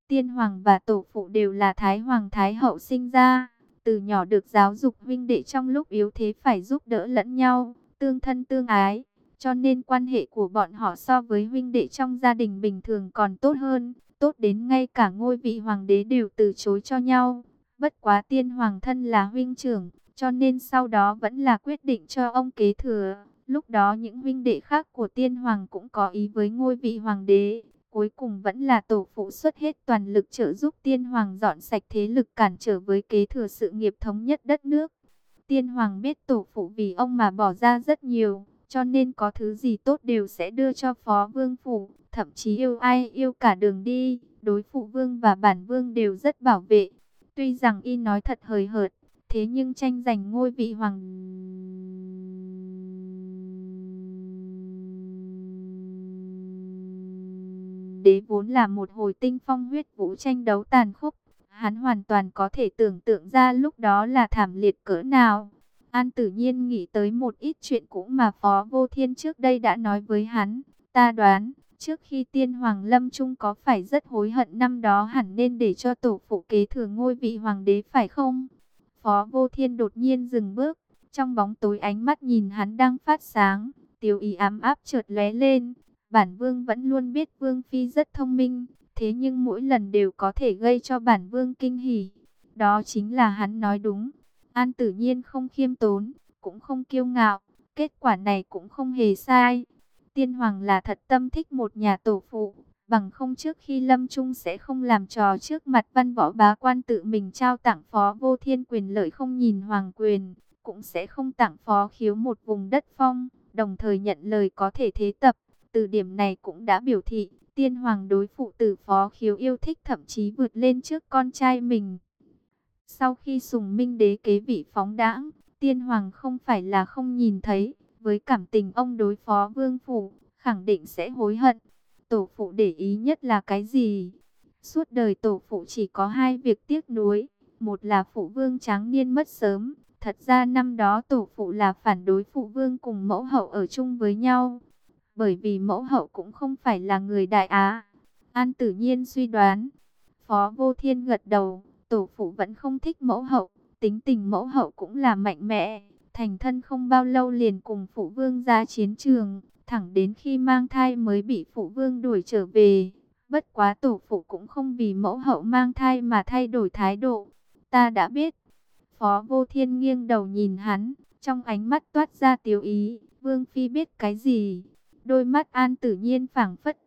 Tiên hoàng và tổ phụ đều là Thái hoàng Thái hậu sinh ra, từ nhỏ được giáo dục huynh đệ trong lúc yếu thế phải giúp đỡ lẫn nhau, tương thân tương ái, cho nên quan hệ của bọn họ so với huynh đệ trong gia đình bình thường còn tốt hơn, tốt đến ngay cả ngôi vị hoàng đế đều từ chối cho nhau. Bất quá tiên hoàng thân là huynh trưởng, cho nên sau đó vẫn là quyết định cho ông kế thừa. Lúc đó những huynh đệ khác của tiên hoàng cũng có ý với ngôi vị hoàng đế. Cuối cùng vẫn là tổ phụ xuất hết toàn lực trợ giúp tiên hoàng dọn sạch thế lực cản trở với kế thừa sự nghiệp thống nhất đất nước. Tiên hoàng biết tổ phụ vì ông mà bỏ ra rất nhiều, cho nên có thứ gì tốt đều sẽ đưa cho phó vương phủ, thậm chí yêu ai yêu cả đường đi. Đối phụ vương và bản vương đều rất bảo vệ. Tuy rằng y nói thật hời hợt, thế nhưng tranh giành ngôi vị hoàng đế vốn là một hồi tinh phong huyết vũ tranh đấu tàn khốc. Hắn hoàn toàn có thể tưởng tượng ra lúc đó là thảm liệt cỡ nào. An Tử Nhiên nghĩ tới một ít chuyện cũ mà Phó Vô Thiên trước đây đã nói với hắn. Ta đoán, trước khi tiên hoàng lâm chung có phải rất hối hận năm đó hẳn nên để cho tổ phụ kế thừa ngôi vị hoàng đế phải không? Phó Vô Thiên đột nhiên dừng bước, trong bóng tối ánh mắt nhìn hắn đang phát sáng, tiêu ý ám áp chợt lóe lên. Bản vương vẫn luôn biết vương phi rất thông minh, thế nhưng mỗi lần đều có thể gây cho bản vương kinh hỉ. Đó chính là hắn nói đúng. An Tử Nhiên không khiêm tốn, cũng không kiêu ngạo, kết quả này cũng không hề sai. Tiên hoàng là thật tâm thích một nhà tổ phụ, bằng không trước khi lâm chung sẽ không làm trò trước mặt văn võ bá quan tự mình trao tặng Phó Vô Thiên quyền lợi không nhìn hoàng quyền, cũng sẽ không tặng Phó Khiếu một vùng đất phong, đồng thời nhận lời có thể thế tập. Từ điểm này cũng đã biểu thị, tiên hoàng đối phụ tử Phó Khiếu yêu thích thậm chí vượt lên trước con trai mình. Sau khi Sùng Minh đế kế vị phóng đãng, tiên hoàng không phải là không nhìn thấy, với cảm tình ông đối phó vương phủ, khẳng định sẽ hối hận. Tổ phụ để ý nhất là cái gì? Suốt đời tổ phụ chỉ có hai việc tiếc nuối, một là phụ vương tráng niên mất sớm, thật ra năm đó tổ phụ là phản đối phụ vương cùng mẫu hậu ở chung với nhau. Bởi vì mẫu hậu cũng không phải là người Đại Á. An Tử Nhiên suy đoán. Phó Vô Thiên gật đầu. Tổ phụ vẫn không thích mẫu hậu. Tính tình mẫu hậu cũng là mạnh mẽ. Thành thân không bao lâu liền cùng phụ vương ra chiến trường. Thẳng đến khi mang thai mới bị phụ vương đuổi trở về. Bất quá tổ phụ cũng không vì mẫu hậu mang thai mà thay đổi thái độ. Ta đã biết. Phó Vô Thiên nghiêng đầu nhìn hắn. Trong ánh mắt toát ra tiếu ý. Vương phi biết cái gì? Đôi mắt An Tử Nhiên phảng phất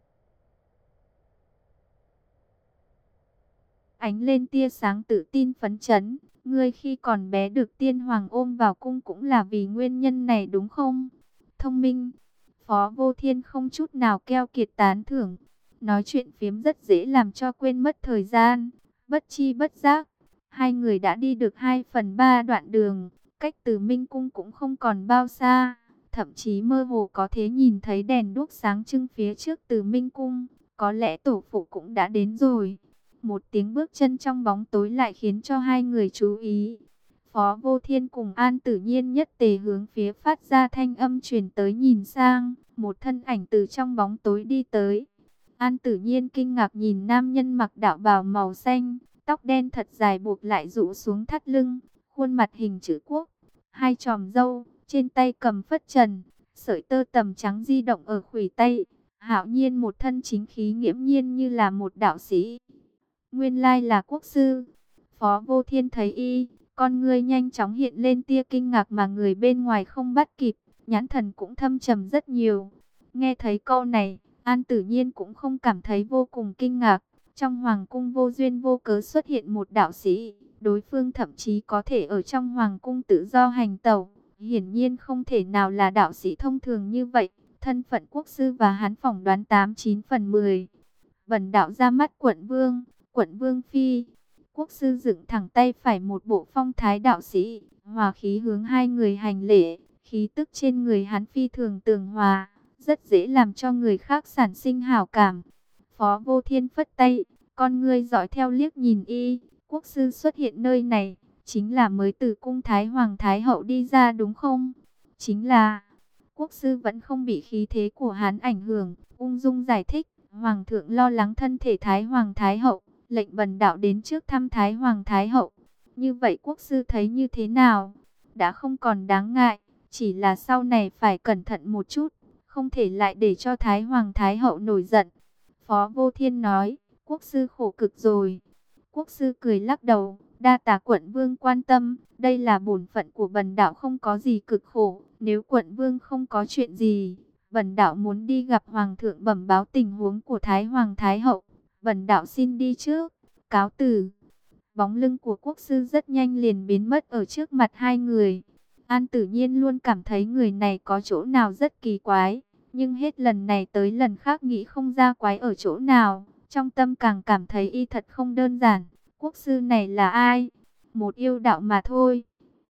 ánh lên tia sáng tự tin phấn chấn. Ngươi khi còn bé được tiên hoàng ôm vào cung cũng là vì nguyên nhân này đúng không? Thông minh. Phó Vô Thiên không chút nào keo kiệt tán thưởng. Nói chuyện phiếm rất dễ làm cho quên mất thời gian. Bất chi bất giác, hai người đã đi được 2/3 đoạn đường. Cách Từ Minh cung cũng không còn bao xa. Thậm chí mơ hồ có thể nhìn thấy đèn đuốc sáng trưng phía trước Từ Minh cung. Có lẽ tổ phụ cũng đã đến rồi. Một tiếng bước chân trong bóng tối lại khiến cho hai người chú ý. Phó Vô Thiên cùng An Tử Nhiên nhất tề hướng phía phát ra thanh âm truyền tới nhìn sang. Một thân ảnh từ trong bóng tối đi tới. An Tử Nhiên kinh ngạc nhìn nam nhân mặc đạo bào màu xanh. Tóc đen thật dài buộc lại rũ xuống thắt lưng. Khuôn mặt hình chữ quốc. Hai chòm râu. Trên tay cầm phất trần. Sợi tơ tầm trắng di động ở khuỷu tay. Hạo nhiên một thân chính khí nghiễm nhiên như là một đạo sĩ. Nguyên lai là quốc sư. Phó Vô Thiên thấy y, con ngươi nhanh chóng hiện lên tia kinh ngạc mà người bên ngoài không bắt kịp, nhãn thần cũng thâm trầm rất nhiều. Nghe thấy câu này, An Tử Nhiên cũng không cảm thấy vô cùng kinh ngạc. Trong hoàng cung vô duyên vô cớ xuất hiện một đạo sĩ, đối phương thậm chí có thể ở trong hoàng cung tự do hành tẩu, hiển nhiên không thể nào là đạo sĩ thông thường như vậy. Thân phận quốc sư và hắn phỏng đoán 89/10. Bần đạo ra mắt quận vương. Quận vương phi. Quốc sư dựng thẳng tay phải một bộ phong thái đạo sĩ, hòa khí hướng hai người hành lễ. Khí tức trên người hắn phi thường tường hòa, rất dễ làm cho người khác sản sinh hảo cảm. Phó Vô Thiên phất tay, con ngươi dõi theo liếc nhìn y. Quốc sư xuất hiện nơi này, chính là mới từ cung Thái Hoàng Thái Hậu đi ra đúng không? Chính là. Quốc sư vẫn không bị khí thế của hắn ảnh hưởng, ung dung giải thích. Hoàng thượng lo lắng thân thể Thái Hoàng Thái Hậu, lệnh bần đạo đến trước thăm Thái Hoàng Thái Hậu. Như vậy quốc sư thấy như thế nào? Đã không còn đáng ngại, chỉ là sau này phải cẩn thận một chút, không thể lại để cho Thái Hoàng Thái Hậu nổi giận. Phó Vô Thiên nói, quốc sư khổ cực rồi. Quốc sư cười lắc đầu, đa tạ quận vương quan tâm, đây là bổn phận của bần đạo, không có gì cực khổ. Nếu quận vương không có chuyện gì, bần đạo muốn đi gặp hoàng thượng bẩm báo tình huống của Thái Hoàng Thái Hậu. Bần đạo xin đi trước, cáo từ. Bóng lưng của quốc sư rất nhanh liền biến mất ở trước mặt hai người. An Tử Nhiên luôn cảm thấy người này có chỗ nào rất kỳ quái, nhưng hết lần này tới lần khác nghĩ không ra quái ở chỗ nào. Trong tâm càng cảm thấy y thật không đơn giản. Quốc sư này là ai? Một yêu đạo mà thôi.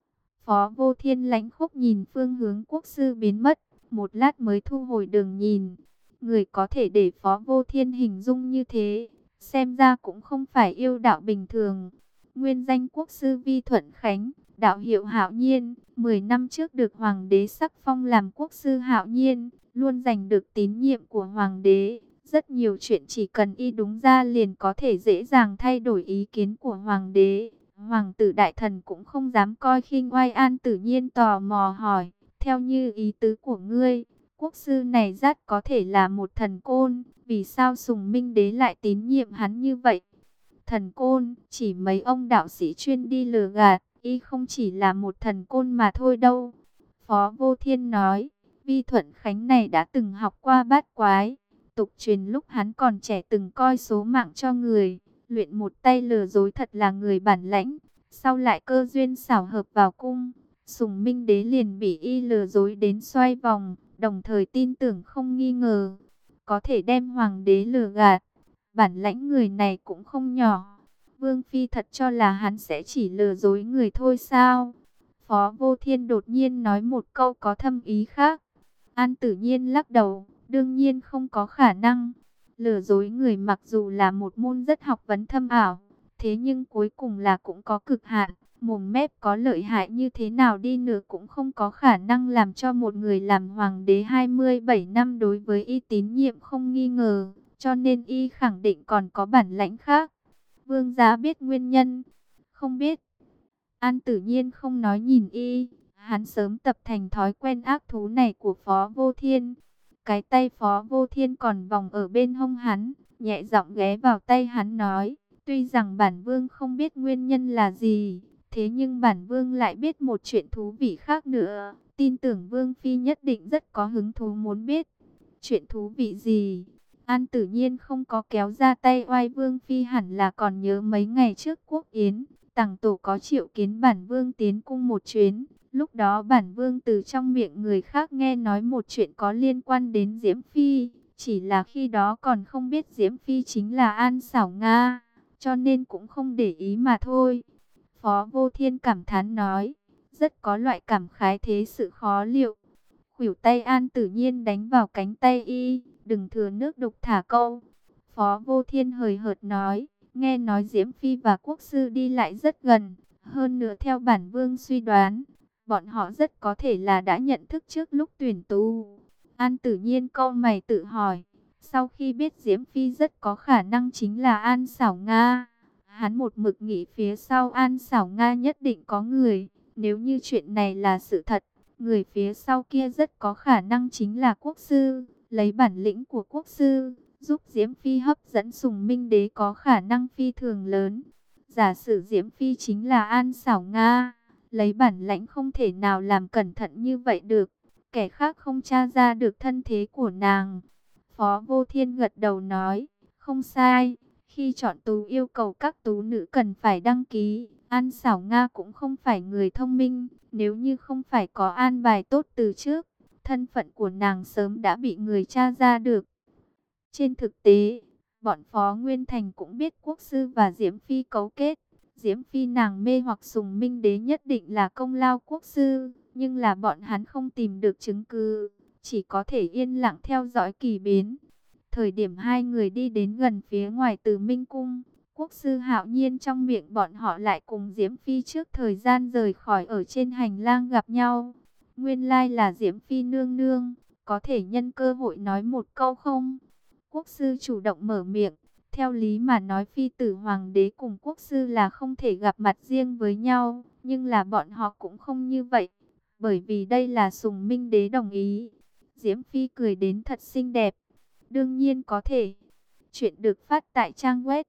Phó Vô Thiên lãnh khốc nhìn phương hướng quốc sư biến mất, một lát mới thu hồi đường nhìn. Người có thể để Phó Vô Thiên hình dung như thế, xem ra cũng không phải yêu đạo bình thường. Nguyên danh quốc sư Vi Thuận Khánh, đạo hiệu Hạo Nhiên, 10 năm trước được hoàng đế sắc phong làm quốc sư Hạo Nhiên, luôn giành được tín nhiệm của hoàng đế. Rất nhiều chuyện chỉ cần y đúng ra liền có thể dễ dàng thay đổi ý kiến của hoàng đế. Hoàng tử đại thần cũng không dám coi khinh oai. An Tử Nhiên tò mò hỏi, theo như ý tứ của ngươi, quốc sư này rất có thể là một thần côn, vì sao Sùng Minh Đế lại tín nhiệm hắn như vậy? Thần côn, chỉ mấy ông đạo sĩ chuyên đi lừa gạt, y không chỉ là một thần côn mà thôi đâu. Phó Vô Thiên nói, Vi Thuận Khánh này đã từng học qua bát quái. Tục truyền lúc hắn còn trẻ từng coi số mạng cho người, luyện một tay lừa dối, thật là người bản lãnh. Sau lại cơ duyên xảo hợp vào cung, Sùng Minh Đế liền bị y lừa dối đến xoay vòng, đồng thời tin tưởng không nghi ngờ, có thể đem hoàng đế lừa gạt. Bản lãnh người này cũng không nhỏ. Vương Phi thật cho là hắn sẽ chỉ lừa dối người thôi sao? Phó Vô Thiên đột nhiên nói một câu có thâm ý khác. An Tử Nhiên lắc đầu, đương nhiên không có khả năng. Lừa dối người mặc dù là một môn rất học vấn thâm ảo, thế nhưng cuối cùng là cũng có cực hạn. Mồm mép có lợi hại như thế nào đi nữa cũng không có khả năng làm cho một người làm hoàng đế 27 năm đối với y tín nhiệm không nghi ngờ. Cho nên y khẳng định còn có bản lãnh khác. Vương gia biết nguyên nhân? Không biết. An Tử Nhiên không nói nhìn y. Hắn sớm tập thành thói quen ác thú này của Phó Vô Thiên. Cái tay Phó Vô Thiên còn vòng ở bên hông hắn, nhẹ giọng ghé vào tay hắn nói, tuy rằng bản vương không biết nguyên nhân là gì, thế nhưng bản vương lại biết một chuyện thú vị khác nữa, tin tưởng Vương Phi nhất định rất có hứng thú muốn biết. Chuyện thú vị gì? An Tử Nhiên không có kéo ra tay oai. Vương Phi hẳn là còn nhớ mấy ngày trước quốc yến, Tằng Tổ có triệu kiến bản vương tiến cung một chuyến. Lúc đó bản vương từ trong miệng người khác nghe nói một chuyện có liên quan đến Diễm Phi. Chỉ là khi đó còn không biết Diễm Phi chính là An Xảo Nga, cho nên cũng không để ý mà thôi. Phó Vô Thiên cảm thán nói, rất có loại cảm khái thế sự khó liệu. Khuỷu tay An Tử Nhiên đánh vào cánh tay y, đừng thừa nước đục thả câu. Phó Vô Thiên hời hợt nói, nghe nói Diễm Phi và quốc sư đi lại rất gần. Hơn nữa theo bản vương suy đoán, bọn họ rất có thể là đã nhận thức trước lúc tuyển tú. An Tử Nhiên cau mày tự hỏi, sau khi biết Diễm Phi rất có khả năng chính là An Xảo Nga, hắn một mực nghĩ phía sau An Xảo Nga nhất định có người. Nếu như chuyện này là sự thật, người phía sau kia rất có khả năng chính là quốc sư. Lấy bản lĩnh của quốc sư, giúp Diễm Phi hấp dẫn Sùng Minh Đế có khả năng phi thường lớn. Giả sử Diễm Phi chính là An Xảo Nga, lấy bản lãnh không thể nào làm cẩn thận như vậy được. Kẻ khác không tra ra được thân thế của nàng. Phó Vô Thiên gật đầu nói, không sai. Khi chọn tú yêu cầu các tú nữ cần phải đăng ký. An Xảo Nga cũng không phải người thông minh. Nếu như không phải có an bài tốt từ trước, thân phận của nàng sớm đã bị người tra ra được. Trên thực tế, bọn Phó Nguyên Thành cũng biết quốc sư và Diễm Phi cấu kết. Diễm Phi nàng mê hoặc Sùng Minh Đế nhất định là công lao quốc sư, nhưng là bọn hắn không tìm được chứng cứ, chỉ có thể yên lặng theo dõi kỳ biến. Thời điểm hai người đi đến gần phía ngoài Từ Minh Cung, quốc sư Hạo Nhiên trong miệng bọn họ lại cùng Diễm Phi trước thời gian rời khỏi ở trên hành lang gặp nhau. Nguyên lai là Diễm Phi nương nương, có thể nhân cơ hội nói một câu không? Quốc sư chủ động mở miệng. Theo lý mà nói phi tử hoàng đế cùng quốc sư là không thể gặp mặt riêng với nhau, nhưng là bọn họ cũng không như vậy, bởi vì đây là Sùng Minh đế đồng ý. Diễm Phi cười đến thật xinh đẹp. Đương nhiên có thể. Chuyện được phát tại trang web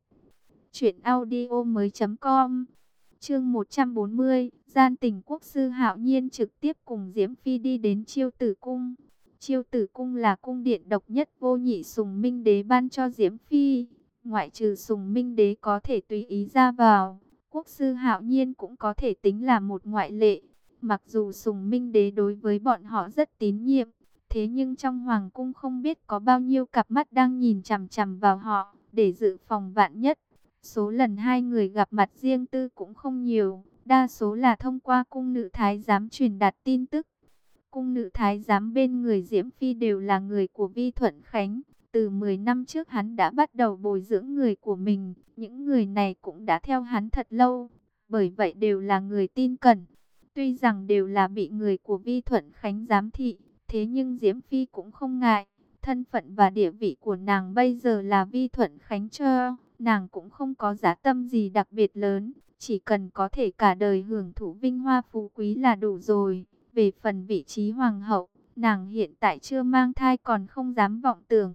truyệnaudiomoi.com. Chương 140, gian tình quốc sư Hạo Nhiên trực tiếp cùng Diễm Phi đi đến Chiêu Tử cung. Chiêu Tử cung là cung điện độc nhất vô nhị Sùng Minh đế ban cho Diễm Phi. Ngoại trừ Sùng Minh đế có thể tùy ý ra vào, quốc sư Hạo Nhiên cũng có thể tính là một ngoại lệ. Mặc dù Sùng Minh đế đối với bọn họ rất tín nhiệm, thế nhưng trong hoàng cung không biết có bao nhiêu cặp mắt đang nhìn chằm chằm vào họ, để dự phòng vạn nhất. Số lần hai người gặp mặt riêng tư cũng không nhiều, đa số là thông qua cung nữ thái giám truyền đạt tin tức. Cung nữ thái giám bên người Diễm Phi đều là người của Vi Thuận Khánh. Từ 10 năm trước hắn đã bắt đầu bồi dưỡng người của mình, những người này cũng đã theo hắn thật lâu, bởi vậy đều là người tin cẩn. Tuy rằng đều là bị người của Vi Thuận Khánh giám thị, thế nhưng Diễm Phi cũng không ngại. Thân phận và địa vị của nàng bây giờ là Vi Thuận Khánh cho, nàng cũng không có giá tâm gì đặc biệt lớn, chỉ cần có thể cả đời hưởng thụ vinh hoa phú quý là đủ rồi. Về phần vị trí hoàng hậu, nàng hiện tại chưa mang thai còn không dám vọng tưởng.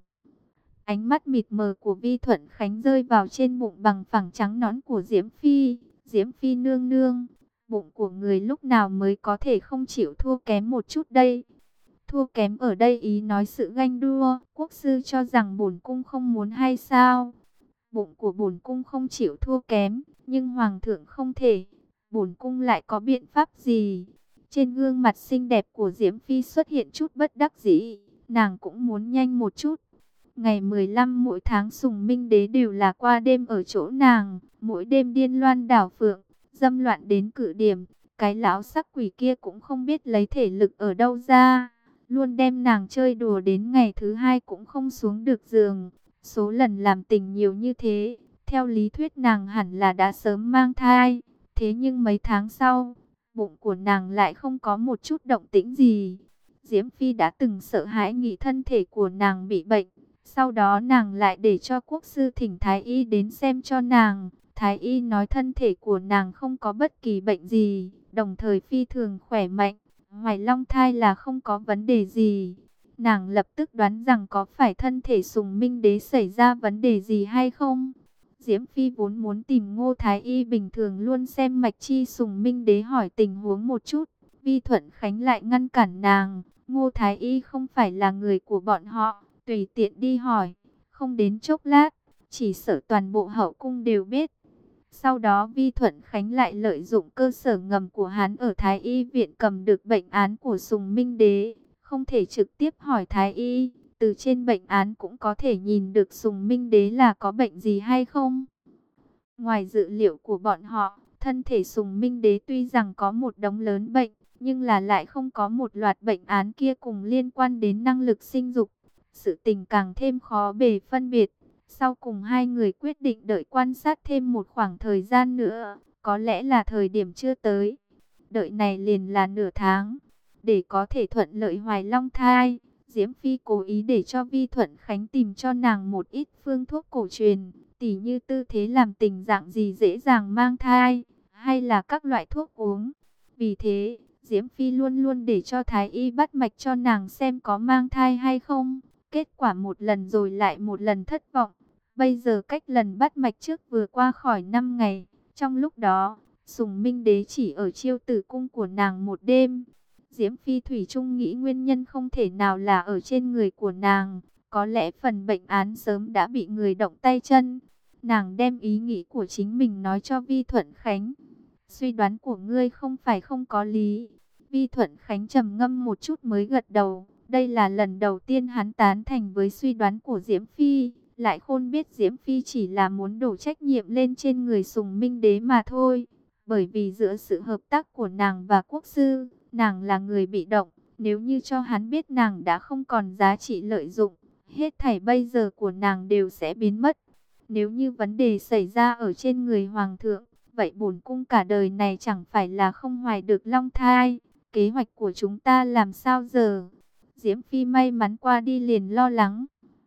Ánh mắt mịt mờ của Vi Thuận Khánh rơi vào trên bụng bằng phẳng trắng nõn của Diễm Phi. Diễm Phi nương nương, bụng của người lúc nào mới có thể không chịu thua kém một chút đây? Thua kém ở đây ý nói sự ganh đua, quốc sư cho rằng bổn cung không muốn hay sao? Bụng của bổn cung không chịu thua kém, nhưng hoàng thượng không thể. Bổn cung lại có biện pháp gì? Trên gương mặt xinh đẹp của Diễm Phi xuất hiện chút bất đắc dĩ, nàng cũng muốn nhanh một chút. Ngày 15 mỗi tháng Sùng Minh đế đều là qua đêm ở chỗ nàng, mỗi đêm điên loan đảo phượng, dâm loạn đến cự điểm. Cái lão sắc quỷ kia cũng không biết lấy thể lực ở đâu ra, luôn đem nàng chơi đùa đến ngày thứ hai cũng không xuống được giường. Số lần làm tình nhiều như thế, theo lý thuyết nàng hẳn là đã sớm mang thai. Thế nhưng mấy tháng sau, bụng của nàng lại không có một chút động tĩnh gì. Diễm Phi đã từng sợ hãi nghĩ thân thể của nàng bị bệnh. Sau đó nàng lại để cho quốc sư thỉnh Thái Y đến xem cho nàng. Thái Y nói thân thể của nàng không có bất kỳ bệnh gì, đồng thời phi thường khỏe mạnh. Hoài long thai là không có vấn đề gì. Nàng lập tức đoán rằng có phải thân thể Sùng Minh đế xảy ra vấn đề gì hay không. Diễm Phi vốn muốn tìm Ngô Thái Y bình thường luôn xem mạch chi Sùng Minh đế hỏi tình huống một chút. Vi Thuận Khánh lại ngăn cản nàng. Ngô Thái Y không phải là người của bọn họ, tùy tiện đi hỏi. Không đến chốc lát, chỉ sợ toàn bộ hậu cung đều biết. Sau đó Vi Thuận Khánh lại lợi dụng cơ sở ngầm của hắn ở Thái Y viện cầm được bệnh án của Sùng Minh đế. Không thể trực tiếp hỏi Thái Y, từ trên bệnh án cũng có thể nhìn được Sùng Minh đế là có bệnh gì hay không. Ngoài dự liệu của bọn họ, thân thể Sùng Minh đế tuy rằng có một đống lớn bệnh, nhưng là lại không có một loạt bệnh án kia cùng liên quan đến năng lực sinh dục. Sự tình càng thêm khó bề phân biệt. Sau cùng hai người quyết định đợi quan sát thêm một khoảng thời gian nữa, có lẽ là thời điểm chưa tới. Đợi này liền là nửa tháng. Để có thể thuận lợi hoài long thai, Diễm Phi cố ý để cho Vi Thuận Khánh tìm cho nàng một ít phương thuốc cổ truyền, tỉ như tư thế làm tình dạng gì dễ dàng mang thai, hay là các loại thuốc uống. Vì thế, Diễm Phi luôn luôn để cho Thái Y bắt mạch cho nàng xem có mang thai hay không. Kết quả một lần rồi lại một lần thất vọng. Bây giờ cách lần bắt mạch trước vừa qua khỏi 5 ngày. Trong lúc đó, Sùng Minh đế chỉ ở Chiêu Tử cung của nàng một đêm. Diễm Phi thủy chung nghĩ nguyên nhân không thể nào là ở trên người của nàng. Có lẽ phần bệnh án sớm đã bị người động tay chân. Nàng đem ý nghĩ của chính mình nói cho Vi Thuận Khánh. Suy đoán của ngươi không phải không có lý. Vi Thuận Khánh trầm ngâm một chút mới gật đầu. Đây là lần đầu tiên hắn tán thành với suy đoán của Diễm Phi. Lại khôn biết Diễm Phi chỉ là muốn đổ trách nhiệm lên trên người Sùng Minh đế mà thôi. Bởi vì giữa sự hợp tác của nàng và quốc sư, nàng là người bị động. Nếu như cho hắn biết nàng đã không còn giá trị lợi dụng, hết thảy bây giờ của nàng đều sẽ biến mất. Nếu như vấn đề xảy ra ở trên người hoàng thượng, vậy bổn cung cả đời này chẳng phải là không hoài được long thai. Kế hoạch của chúng ta làm sao giờ? Diễm Phi may mắn qua đi liền lo lắng.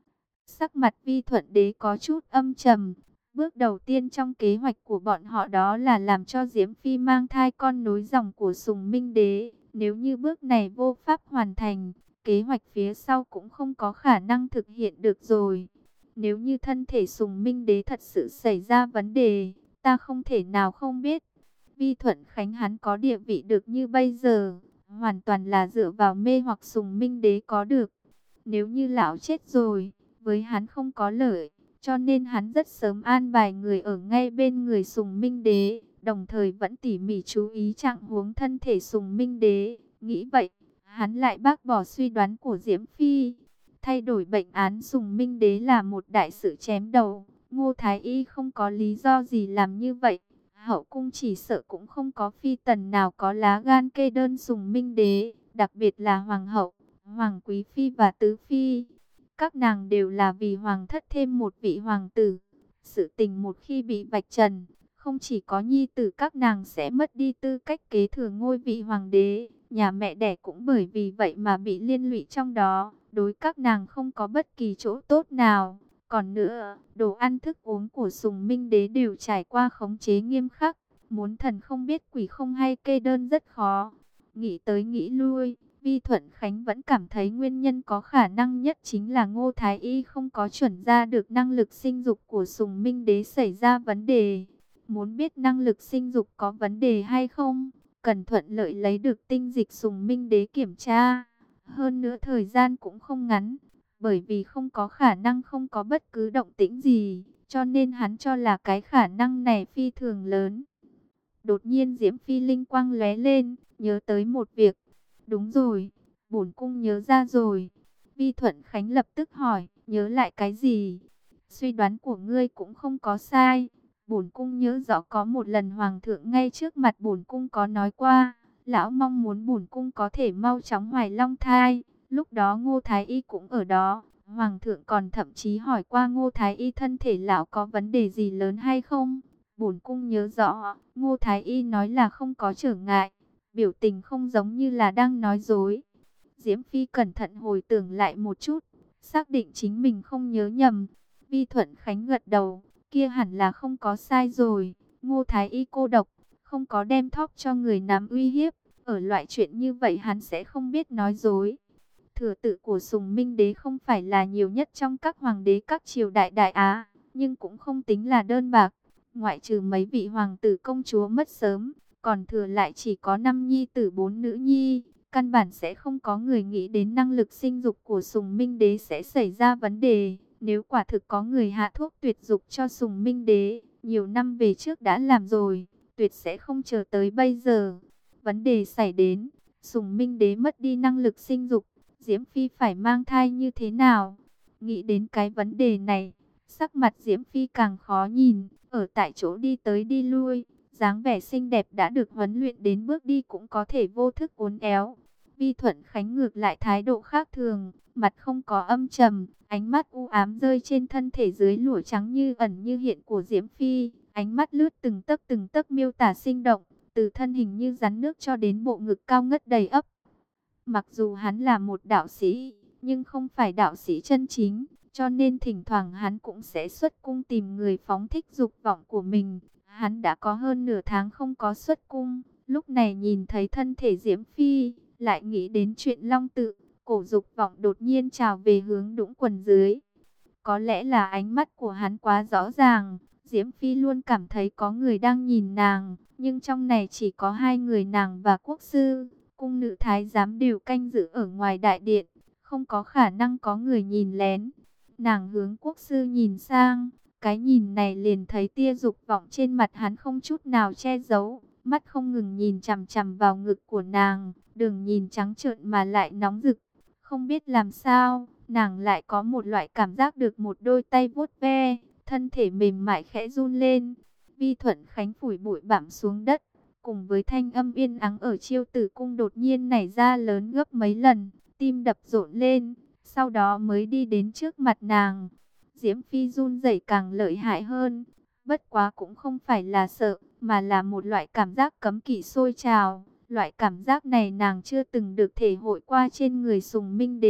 Sắc mặt Vi Thuận Đế có chút âm trầm. Bước đầu tiên trong kế hoạch của bọn họ đó là làm cho Diễm Phi mang thai con nối dòng của Sùng Minh Đế. Nếu như bước này vô pháp hoàn thành, kế hoạch phía sau cũng không có khả năng thực hiện được rồi. Nếu như thân thể Sùng Minh Đế thật sự xảy ra vấn đề, ta không thể nào không biết. Vi Thuận Khánh hắn có địa vị được như bây giờ, hoàn toàn là dựa vào mê hoặc Sùng Minh Đế có được. Nếu như lão chết rồi, với hắn không có lợi, cho nên hắn rất sớm an bài người ở ngay bên người Sùng Minh Đế, đồng thời vẫn tỉ mỉ chú ý trạng huống thân thể Sùng Minh Đế. Nghĩ vậy, hắn lại bác bỏ suy đoán của Diễm Phi. Thay đổi bệnh án Sùng Minh Đế là một đại sự chém đầu. Ngô Thái Y không có lý do gì làm như vậy. Hậu cung chỉ sợ cũng không có phi tần nào có lá gan kê đơn Sùng Minh Đế, đặc biệt là Hoàng hậu, Hoàng Quý Phi và Tứ Phi. Các nàng đều là vì Hoàng thất thêm một vị hoàng tử. Sự tình một khi bị vạch trần, không chỉ có nhi tử các nàng sẽ mất đi tư cách kế thừa ngôi vị hoàng đế, nhà mẹ đẻ cũng bởi vì vậy mà bị liên lụy trong đó, đối các nàng không có bất kỳ chỗ tốt nào. Còn nữa, đồ ăn thức uống của Sùng Minh Đế đều trải qua khống chế nghiêm khắc, muốn thần không biết quỷ không hay kê đơn rất khó. Nghĩ tới nghĩ lui, Vi Thuận Khánh vẫn cảm thấy nguyên nhân có khả năng nhất chính là Ngô Thái Y không có chuẩn ra được năng lực sinh dục của Sùng Minh Đế xảy ra vấn đề. Muốn biết năng lực sinh dục có vấn đề hay không, cần thuận lợi lấy được tinh dịch Sùng Minh Đế kiểm tra. Hơn nữa thời gian cũng không ngắn, bởi vì không có khả năng không có bất cứ động tĩnh gì, cho nên hắn cho là cái khả năng này phi thường lớn. Đột nhiên Diễm Phi linh quang lóe lên, nhớ tới một việc. Đúng rồi, bổn cung nhớ ra rồi. Vi Thuận Khánh lập tức hỏi, nhớ lại cái gì? Suy đoán của ngươi cũng không có sai. Bổn cung nhớ rõ có một lần hoàng thượng ngay trước mặt bổn cung có nói qua, lão mong muốn bổn cung có thể mau chóng hoài long thai. Lúc đó Ngô Thái Y cũng ở đó, hoàng thượng còn thậm chí hỏi qua Ngô Thái Y thân thể lão có vấn đề gì lớn hay không. Bổn cung nhớ rõ, Ngô Thái Y nói là không có trở ngại, biểu tình không giống như là đang nói dối. Diễm Phi cẩn thận hồi tưởng lại một chút, xác định chính mình không nhớ nhầm. Vi Thuận Khánh gật đầu, kia hẳn là không có sai rồi. Ngô Thái Y cô độc, không có đem thóp cho người nắm uy hiếp. Ở loại chuyện như vậy hắn sẽ không biết nói dối. Thừa tự của Sùng Minh Đế không phải là nhiều nhất trong các hoàng đế các triều đại Đại Á, nhưng cũng không tính là đơn bạc. Ngoại trừ mấy vị hoàng tử công chúa mất sớm, còn thừa lại chỉ có 5 nhi tử 4 nữ nhi. Căn bản sẽ không có người nghĩ đến năng lực sinh dục của Sùng Minh Đế sẽ xảy ra vấn đề. Nếu quả thực có người hạ thuốc tuyệt dục cho Sùng Minh Đế, nhiều năm về trước đã làm rồi, tuyệt sẽ không chờ tới bây giờ. Vấn đề xảy đến, Sùng Minh Đế mất đi năng lực sinh dục, Diễm Phi phải mang thai như thế nào? Nghĩ đến cái vấn đề này, sắc mặt Diễm Phi càng khó nhìn, ở tại chỗ đi tới đi lui, dáng vẻ xinh đẹp đã được huấn luyện đến bước đi cũng có thể vô thức uốn éo. Vi Thuận Khánh ngược lại thái độ khác thường, mặt không có âm trầm, ánh mắt u ám rơi trên thân thể dưới lụa trắng như ẩn như hiện của Diễm Phi, ánh mắt lướt từng tấc miêu tả sinh động, từ thân hình như rắn nước cho đến bộ ngực cao ngất đầy ấp. Mặc dù hắn là một đạo sĩ, nhưng không phải đạo sĩ chân chính, cho nên thỉnh thoảng hắn cũng sẽ xuất cung tìm người phóng thích dục vọng của mình. Hắn đã có hơn nửa tháng không có xuất cung, lúc này nhìn thấy thân thể Diễm Phi, lại nghĩ đến chuyện Long Tự, cổ dục vọng đột nhiên trào về hướng đũng quần dưới. Có lẽ là ánh mắt của hắn quá rõ ràng, Diễm Phi luôn cảm thấy có người đang nhìn nàng, nhưng trong này chỉ có hai người nàng và quốc sư. Cung nữ thái giám đều canh giữ ở ngoài đại điện, không có khả năng có người nhìn lén. Nàng hướng quốc sư nhìn sang, cái nhìn này liền thấy tia dục vọng trên mặt hắn không chút nào che giấu, mắt không ngừng nhìn chằm chằm vào ngực của nàng, đừng nhìn trắng trợn mà lại nóng rực. Không biết làm sao, nàng lại có một loại cảm giác được một đôi tay vuốt ve, thân thể mềm mại khẽ run lên. Vi Thuận Khánh phủi bụi bặm xuống đất, cùng với thanh âm yên ắng ở Chiêu Tử cung đột nhiên nảy ra lớn gấp mấy lần, tim đập rộn lên, sau đó mới đi đến trước mặt nàng. Diễm Phi run rẩy càng lợi hại hơn, bất quá cũng không phải là sợ, mà là một loại cảm giác cấm kỵ sôi trào. Loại cảm giác này nàng chưa từng được thể hội qua trên người Sùng Minh Đế,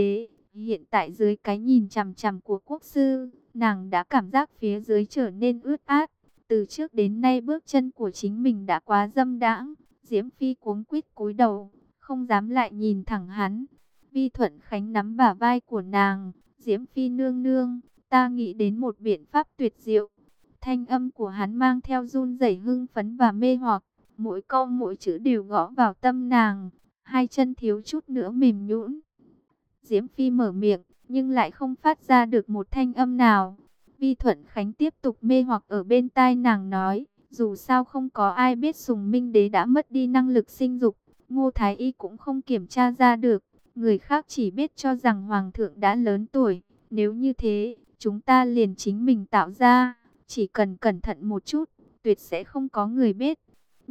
Hiện tại dưới cái nhìn chằm chằm của quốc sư, nàng đã cảm giác phía dưới trở nên ướt át. Từ trước đến nay bước chân của chính mình đã quá dâm đãng. Diễm Phi cuống quýt cúi đầu, không dám lại nhìn thẳng hắn. Vi Thuận Khánh nắm bả vai của nàng. Diễm Phi nương nương, ta nghĩ đến một biện pháp tuyệt diệu. Thanh âm của hắn mang theo run rẩy hưng phấn và mê hoặc. Mỗi câu mỗi chữ đều gõ vào tâm nàng. Hai chân thiếu chút nữa mềm nhũn. Diễm Phi mở miệng, nhưng lại không phát ra được một thanh âm nào. Vi Thuận Khánh tiếp tục mê hoặc ở bên tai nàng nói, dù sao không có ai biết Sùng Minh Đế đã mất đi năng lực sinh dục, Ngô Thái Y cũng không kiểm tra ra được, người khác chỉ biết cho rằng Hoàng thượng đã lớn tuổi, nếu như thế, chúng ta liền chính mình tạo ra, chỉ cần cẩn thận một chút, tuyệt sẽ không có người biết.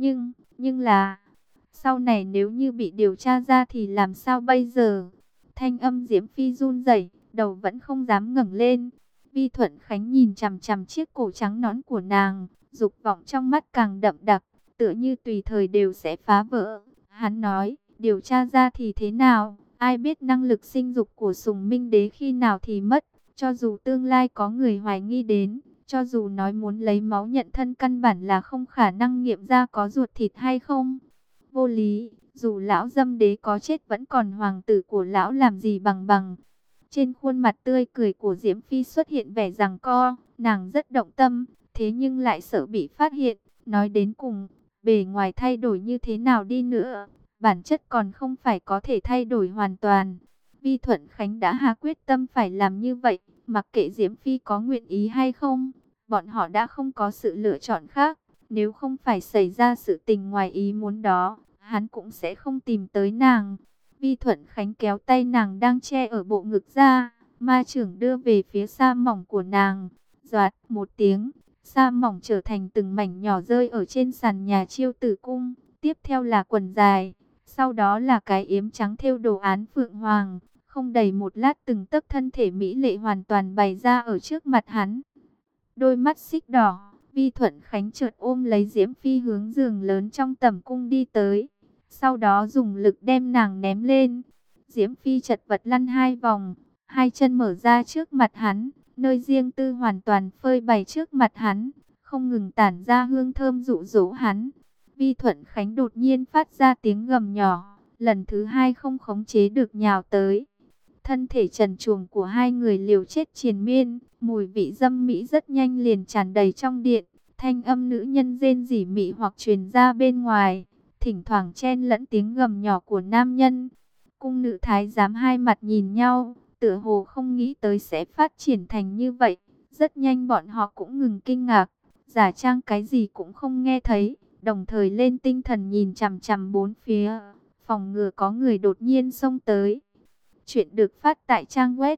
Nhưng là, sau này nếu như bị điều tra ra thì làm sao bây giờ? Thanh âm Diễm Phi run rẩy, đầu vẫn không dám ngẩng lên. Vi Thuận Khánh nhìn chằm chằm chiếc cổ trắng nõn của nàng, dục vọng trong mắt càng đậm đặc, tựa như tùy thời đều sẽ phá vỡ. Hắn nói, điều tra ra thì thế nào? Ai biết năng lực sinh dục của Sùng Minh Đế khi nào thì mất? Cho dù tương lai có người hoài nghi đến, cho dù nói muốn lấy máu nhận thân, căn bản là không khả năng nghiệm ra có ruột thịt hay không. Vô lý, dù lão dâm đế có chết vẫn còn hoàng tử của lão làm gì bằng. Trên khuôn mặt tươi cười của Diễm Phi xuất hiện vẻ giằng co, nàng rất động tâm, thế nhưng lại sợ bị phát hiện. Nói đến cùng, bề ngoài thay đổi như thế nào đi nữa, bản chất còn không phải có thể thay đổi hoàn toàn. Vi Thuận Khánh đã hạ quyết tâm phải làm như vậy, mặc kệ Diễm Phi có nguyện ý hay không, bọn họ đã không có sự lựa chọn khác. Nếu không phải xảy ra sự tình ngoài ý muốn đó, hắn cũng sẽ không tìm tới nàng. Vi Thuận Khánh kéo tay nàng đang che ở bộ ngực ra, ma chưởng đưa về phía sa mỏng của nàng. Doạt một tiếng, sa mỏng trở thành từng mảnh nhỏ rơi ở trên sàn nhà Chiêu Tử cung. Tiếp theo là quần dài, sau đó là cái yếm trắng thêu đồ án phượng hoàng. Không đầy một lát từng tấc thân thể mỹ lệ hoàn toàn bày ra ở trước mặt hắn. Đôi mắt xích đỏ, Vi Thuận Khánh chợt ôm lấy Diễm Phi hướng giường lớn trong tẩm cung đi tới. Sau đó dùng lực đem nàng ném lên. Diễm Phi chật vật lăn hai vòng, hai chân mở ra trước mặt hắn, nơi riêng tư hoàn toàn phơi bày trước mặt hắn, không ngừng tản ra hương thơm dụ dỗ hắn. Vi Thuận Khánh đột nhiên phát ra tiếng gầm nhỏ, lần thứ hai không khống chế được nhào tới. Thân thể trần truồng của hai người liều chết triền miên, mùi vị dâm mỹ rất nhanh liền tràn đầy trong điện. Thanh âm nữ nhân rên rỉ mị hoặc truyền ra bên ngoài, thỉnh thoảng chen lẫn tiếng gầm nhỏ của nam nhân. Cung nữ thái giám hai mặt nhìn nhau, tựa hồ không nghĩ tới sẽ phát triển thành như vậy. Rất nhanh bọn họ cũng ngừng kinh ngạc, giả trang cái gì cũng không nghe thấy, đồng thời lên tinh thần nhìn chằm chằm bốn phía, phòng ngừa có người đột nhiên xông tới. Chuyện được phát tại trang web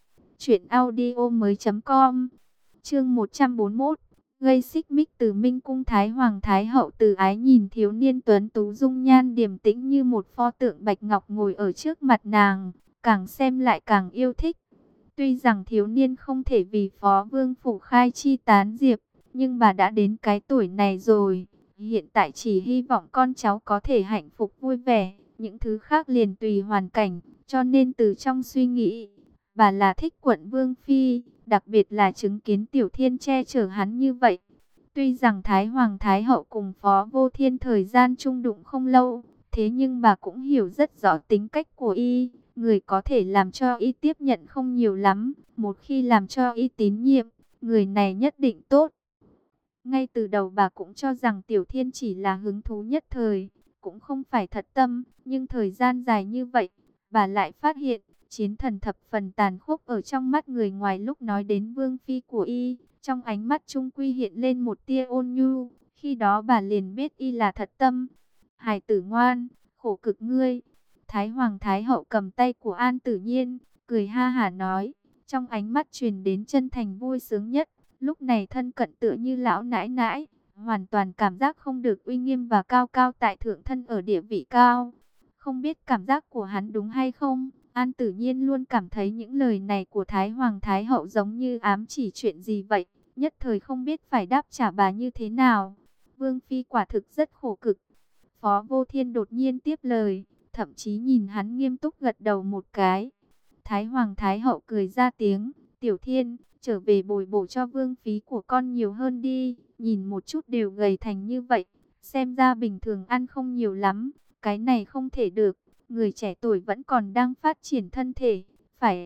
truyệnaudiomoi.com. Chương 141. Gây xích mích từ Minh cung. Thái hoàng thái hậu từ ái nhìn thiếu niên tuấn tú dung nhan điềm tĩnh như một pho tượng bạch ngọc ngồi ở trước mặt nàng, càng xem lại càng yêu thích. Tuy rằng thiếu niên không thể vì phó vương phủ khai chi tán diệp, nhưng bà đã đến cái tuổi này rồi, hiện tại chỉ hy vọng con cháu có thể hạnh phúc vui vẻ, những thứ khác liền tùy hoàn cảnh. Cho nên từ trong suy nghĩ, bà là thích quận Vương Phi, đặc biệt là chứng kiến Tiểu Thiên che chở hắn như vậy. Tuy rằng Thái Hoàng Thái Hậu cùng Phó Vô Thiên thời gian chung đụng không lâu, thế nhưng bà cũng hiểu rất rõ tính cách của y. Người có thể làm cho y tiếp nhận không nhiều lắm, một khi làm cho y tín nhiệm, người này nhất định tốt. Ngay từ đầu bà cũng cho rằng Tiểu Thiên chỉ là hứng thú nhất thời, cũng không phải thật tâm, nhưng thời gian dài như vậy, bà lại phát hiện, chiến thần thập phần tàn khốc ở trong mắt người ngoài lúc nói đến vương phi của y. Trong ánh mắt trung quy hiện lên một tia ôn nhu, khi đó bà liền biết y là thật tâm. Hải tử ngoan, khổ cực ngươi. Thái Hoàng Thái Hậu cầm tay của An Tử Nhiên, cười ha hả nói, trong ánh mắt truyền đến chân thành vui sướng nhất. Lúc này thân cận tựa như lão nãi nãi, hoàn toàn cảm giác không được uy nghiêm và cao cao tại thượng, thân ở địa vị cao. Không biết cảm giác của hắn đúng hay không, An Tử Nhiên luôn cảm thấy những lời này của Thái Hoàng Thái Hậu giống như ám chỉ chuyện gì vậy, nhất thời không biết phải đáp trả bà như thế nào. Vương Phi quả thực rất khổ cực. Phó Vô Thiên đột nhiên tiếp lời, thậm chí nhìn hắn nghiêm túc gật đầu một cái. Thái Hoàng Thái Hậu cười ra tiếng, Tiểu Thiên, trở về bồi bổ cho vương phí của con nhiều hơn đi, nhìn một chút đều gầy thành như vậy, xem ra bình thường ăn không nhiều lắm, cái này không thể được, người trẻ tuổi vẫn còn đang phát triển thân thể, phải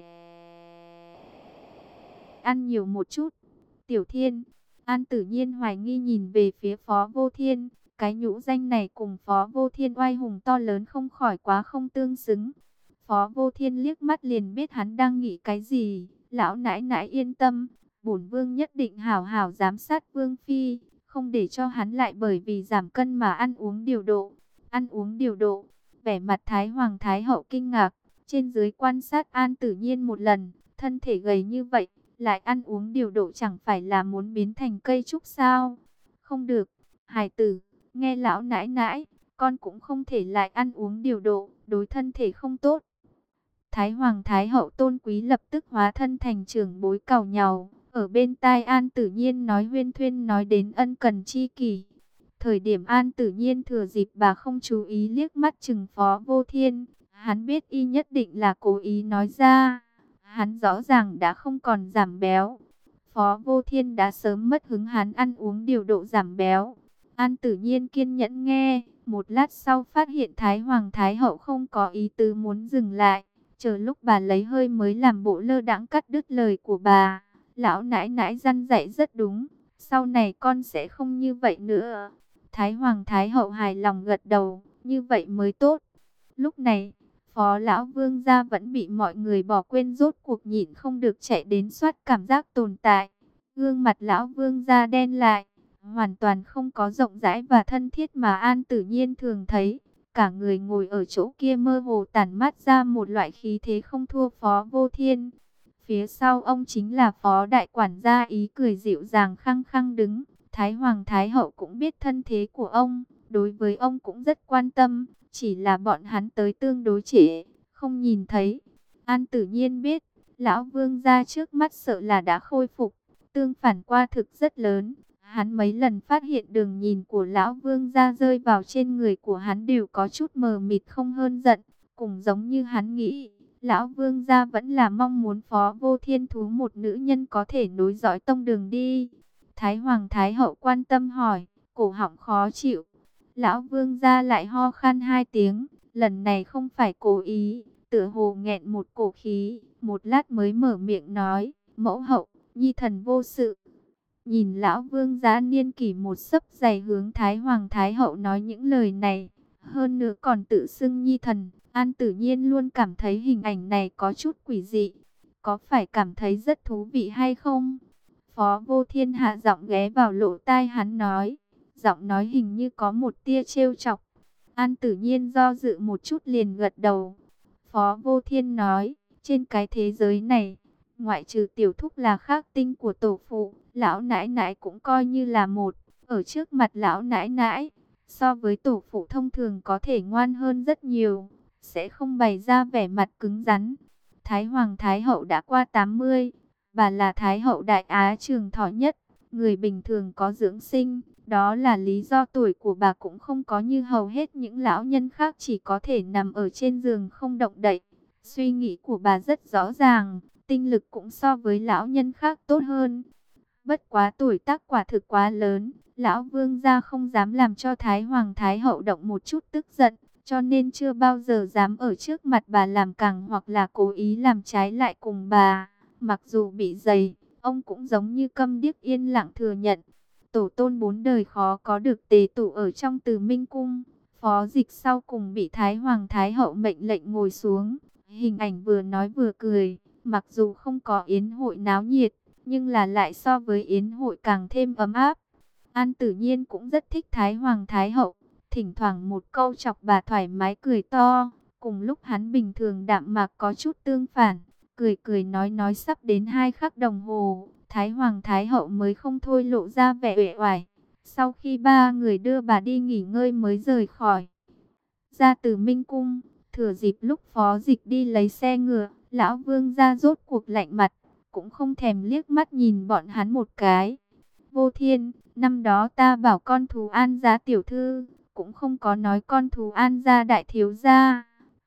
ăn nhiều một chút. Tiểu Thiên, An Tử Nhiên hoài nghi nhìn về phía Phó Vô Thiên, cái nhũ danh này cùng Phó Vô Thiên oai hùng to lớn không khỏi quá không tương xứng. Phó Vô Thiên liếc mắt liền biết hắn đang nghĩ cái gì. Lão nãi nãi yên tâm, bổn vương nhất định hảo hảo giám sát vương phi, không để cho hắn lại bởi vì giảm cân mà ăn uống điều độ. Ăn uống điều độ, vẻ mặt Thái Hoàng Thái Hậu kinh ngạc, trên dưới quan sát An Tử Nhiên một lần, thân thể gầy như vậy, lại ăn uống điều độ chẳng phải là muốn biến thành cây trúc sao? Không được, hài tử, nghe lão nãi nãi, con cũng không thể lại ăn uống điều độ, đối thân thể không tốt. Thái Hoàng Thái Hậu tôn quý lập tức hóa thân thành trưởng bối càu nhàu, ở bên tai An Tử Nhiên nói huyên thuyên nói đến ân cần chi kỷ. Thời điểm An Tử Nhiên thừa dịp bà không chú ý liếc mắt chừng Phó Vô Thiên, hắn biết y nhất định là cố ý nói ra. Hắn rõ ràng đã không còn giảm béo. Phó Vô Thiên đã sớm mất hứng hắn ăn uống điều độ giảm béo. An Tử Nhiên kiên nhẫn nghe, một lát sau phát hiện Thái Hoàng Thái Hậu không có ý tứ muốn dừng lại. Chờ lúc bà lấy hơi mới làm bộ lơ đãng cắt đứt lời của bà. Lão nãi nãi răn dạy rất đúng, sau này con sẽ không như vậy nữa. Thái Hoàng Thái Hậu hài lòng gật đầu, như vậy mới tốt. Lúc này, Phó Lão Vương gia vẫn bị mọi người bỏ quên, rốt cuộc nhịn không được chạy đến soát cảm giác tồn tại. Gương mặt Lão Vương gia đen lại, hoàn toàn không có rộng rãi và thân thiết mà An Tử Nhiên thường thấy. Cả người ngồi ở chỗ kia mơ hồ tản mát ra một loại khí thế không thua Phó Vô Thiên. Phía sau ông chính là Phó Đại Quản gia ý cười dịu dàng khăng khăng đứng. Thái Hoàng Thái Hậu cũng biết thân thế của ông, đối với ông cũng rất quan tâm. Chỉ là bọn hắn tới tương đối trễ, không nhìn thấy. An Tử Nhiên biết, Lão Vương gia trước mắt sợ là đã khôi phục. Tương phản qua thực rất lớn. Hắn mấy lần phát hiện đường nhìn của Lão Vương gia rơi vào trên người của hắn đều có chút mờ mịt không hơn giận. Cũng giống như hắn nghĩ, Lão Vương gia vẫn là mong muốn Phó Vô Thiên thú một nữ nhân có thể nối dõi tông đường đi. Thái Hoàng Thái Hậu quan tâm hỏi, cổ họng khó chịu. Lão Vương gia lại ho khan hai tiếng, lần này không phải cố ý, tựa hồ nghẹn một cổ khí, một lát mới mở miệng nói, mẫu hậu, nhi thần vô sự. Nhìn Lão Vương gia niên kỷ một xấp dày hướng Thái Hoàng Thái Hậu nói những lời này, hơn nữa còn tự xưng nhi thần, An Tử Nhiên luôn cảm thấy hình ảnh này có chút quỷ dị, có phải cảm thấy rất thú vị hay không? Phó Vô Thiên hạ giọng ghé vào lỗ tai hắn nói, giọng nói hình như có một tia trêu chọc. An Tử Nhiên do dự một chút liền gật đầu. Phó Vô Thiên nói, trên cái thế giới này, ngoại trừ tiểu thúc là khác tinh của tổ phụ, lão nãi nãi cũng coi như là một. Ở trước mặt lão nãi nãi, so với tổ phụ thông thường có thể ngoan hơn rất nhiều, sẽ không bày ra vẻ mặt cứng rắn. Thái Hoàng Thái Hậu đã qua 80, bà là Thái Hậu Đại Á trường thọ nhất, người bình thường có dưỡng sinh. Đó là lý do tuổi của bà cũng không có như hầu hết những lão nhân khác chỉ có thể nằm ở trên giường không động đậy. Suy nghĩ của bà rất rõ ràng, tinh lực cũng so với lão nhân khác tốt hơn. Bất quá tuổi tác quả thực quá lớn, lão vương gia không dám làm cho Thái Hoàng Thái Hậu động một chút tức giận, cho nên chưa bao giờ dám ở trước mặt bà làm càn hoặc là cố ý làm trái lại cùng bà. Mặc dù bị dày, ông cũng giống như câm điếc yên lặng thừa nhận. Tổ tôn 4 đời khó có được tề tụ ở trong Từ Minh Cung. Phó Dịch sau cùng bị Thái Hoàng Thái Hậu mệnh lệnh ngồi xuống. Hình ảnh vừa nói vừa cười. Mặc dù không có yến hội náo nhiệt, nhưng là lại so với yến hội càng thêm ấm áp. An Tử Nhiên cũng rất thích Thái Hoàng Thái Hậu. Thỉnh thoảng một câu chọc bà thoải mái cười to. Cùng lúc hắn bình thường đạm mạc có chút tương phản. Cười cười nói sắp đến 2 khắc đồng hồ. Thái Hoàng Thái Hậu mới không thôi lộ ra vẻ uể oải. Sau khi ba người đưa bà đi nghỉ ngơi mới rời khỏi. Ra từ Minh Cung, thừa dịp lúc Phó Dịch đi lấy xe ngựa, Lão Vương ra rốt cuộc lạnh mặt, cũng không thèm liếc mắt nhìn bọn hắn một cái. Vô Thiên, năm đó ta bảo con thú An gia tiểu thư, cũng không có nói con thú An gia đại thiếu gia.